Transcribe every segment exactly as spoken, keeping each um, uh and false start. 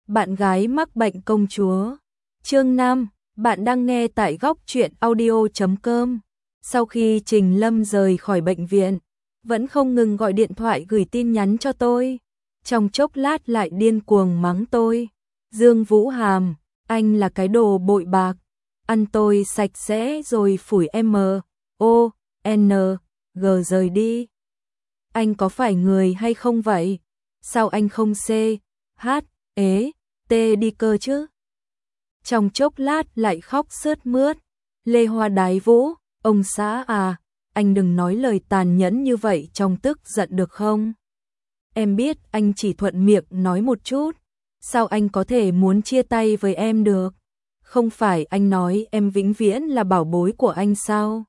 Bạn gái mắc bệnh công chúa. Chương năm, bạn đang nghe tại góc truyện audio chấm com. Sau khi Trình Lâm rời khỏi bệnh viện, vẫn không ngừng gọi điện thoại gửi tin nhắn cho tôi. Trong chốc lát lại điên cuồng mắng tôi. Dương Vũ Hàm, anh là cái đồ bội bạc. Ăn tôi sạch sẽ rồi phủi M, O, N, G rời đi. Anh có phải người hay không vậy? Sao anh không C, H, ế, T đi cơ chứ? Trong chốc lát lại khóc sướt mướt. Lê Hoa đái vũ, ông xã à, anh đừng nói lời tàn nhẫn như vậy trong tức giận được không? Em biết anh chỉ thuận miệng nói một chút. Sao anh có thể muốn chia tay với em được? Không phải anh nói em vĩnh viễn là bảo bối của anh sao?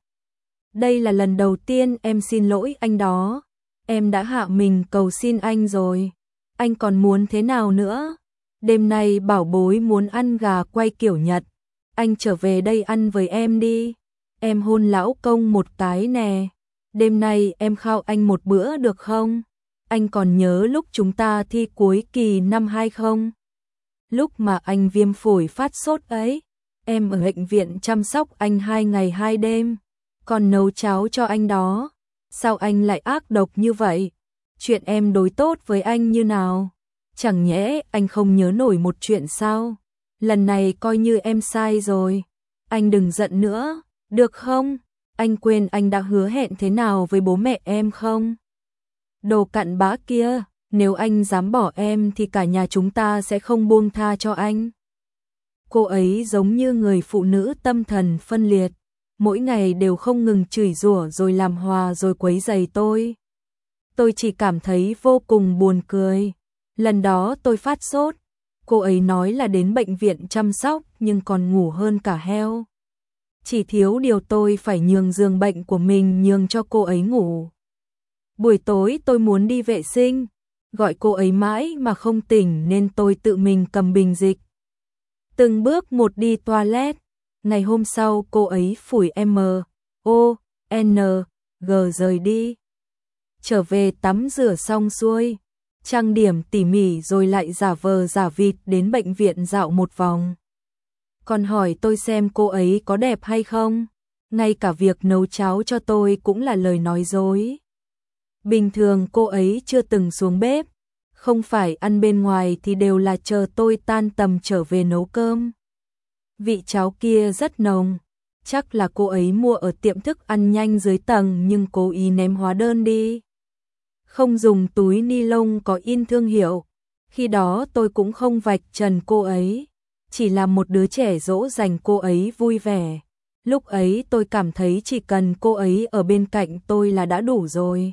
Đây là lần đầu tiên em xin lỗi anh đó. Em đã hạ mình cầu xin anh rồi. Anh còn muốn thế nào nữa? Đêm nay bảo bối muốn ăn gà quay kiểu Nhật. Anh trở về đây ăn với em đi. Em hôn lão công một cái nè. Đêm nay em khao anh một bữa được không? Anh còn nhớ lúc chúng ta thi cuối kỳ năm hai không? Lúc mà anh viêm phổi phát sốt ấy, em ở bệnh viện chăm sóc anh hai ngày hai đêm, còn nấu cháo cho anh đó. Sao anh lại ác độc như vậy? Chuyện em đối tốt với anh như nào? Chẳng nhẽ anh không nhớ nổi một chuyện sao? Lần này coi như em sai rồi. Anh đừng giận nữa, được không? Anh quên anh đã hứa hẹn thế nào với bố mẹ em không? Đồ cặn bã kia, nếu anh dám bỏ em thì cả nhà chúng ta sẽ không buông tha cho anh. Cô ấy giống như người phụ nữ tâm thần phân liệt, mỗi ngày đều không ngừng chửi rủa rồi làm hòa rồi quấy rầy tôi. Tôi chỉ cảm thấy vô cùng buồn cười. Lần đó tôi phát sốt, cô ấy nói là đến bệnh viện chăm sóc nhưng còn ngủ hơn cả heo. Chỉ thiếu điều tôi phải nhường giường bệnh của mình nhường cho cô ấy ngủ. Buổi tối tôi muốn đi vệ sinh, gọi cô ấy mãi mà không tỉnh nên tôi tự mình cầm bình dịch. Từng bước một đi toilet. Ngày hôm sau cô ấy phủi M, O, N, G rời đi. Trở về tắm rửa xong xuôi, trang điểm tỉ mỉ rồi lại giả vờ giả vịt đến bệnh viện dạo một vòng. Còn hỏi tôi xem cô ấy có đẹp hay không. Ngay cả việc nấu cháo cho tôi cũng là lời nói dối. Bình thường cô ấy chưa từng xuống bếp, không phải ăn bên ngoài thì đều là chờ tôi tan tầm trở về nấu cơm. Vị cháo kia rất nồng, chắc là cô ấy mua ở tiệm thức ăn nhanh dưới tầng nhưng cố ý ném hóa đơn đi. Không dùng túi ni lông có in thương hiệu, khi đó tôi cũng không vạch trần cô ấy, chỉ là một đứa trẻ dỗ dành cô ấy vui vẻ. Lúc ấy tôi cảm thấy chỉ cần cô ấy ở bên cạnh tôi là đã đủ rồi.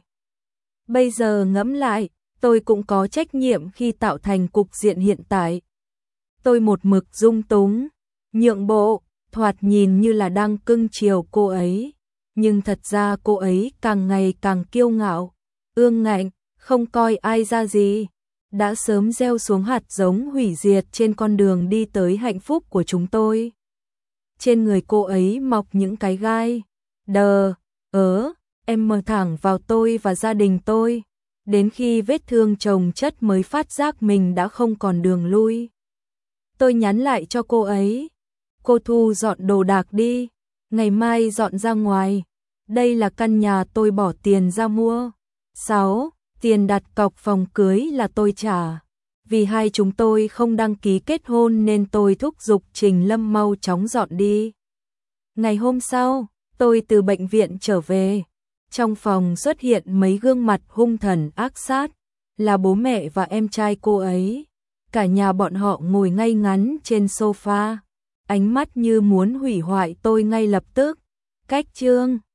Bây giờ ngẫm lại, tôi cũng có trách nhiệm khi tạo thành cục diện hiện tại. Tôi một mực dung túng, nhượng bộ, thoạt nhìn như là đang cưng chiều cô ấy, nhưng thật ra cô ấy càng ngày càng kiêu ngạo, ương ngạnh, không coi ai ra gì, đã sớm gieo xuống hạt giống hủy diệt trên con đường đi tới hạnh phúc của chúng tôi. Trên người cô ấy mọc những cái gai, đờ, ớ, em mờ thẳng vào tôi và gia đình tôi, đến khi vết thương chồng chất mới phát giác mình đã không còn đường lui. Tôi nhắn lại cho cô ấy, cô thu dọn đồ đạc đi, ngày mai dọn ra ngoài, đây là căn nhà tôi bỏ tiền ra mua. sáu. Tiền đặt cọc phòng cưới là tôi trả. Vì hai chúng tôi không đăng ký kết hôn nên tôi thúc giục Trình Lâm mau chóng dọn đi. Ngày hôm sau, tôi từ bệnh viện trở về. Trong phòng xuất hiện mấy gương mặt hung thần ác sát, là bố mẹ và em trai cô ấy. Cả nhà bọn họ ngồi ngay ngắn trên sofa, ánh mắt như muốn hủy hoại tôi ngay lập tức. Cách chương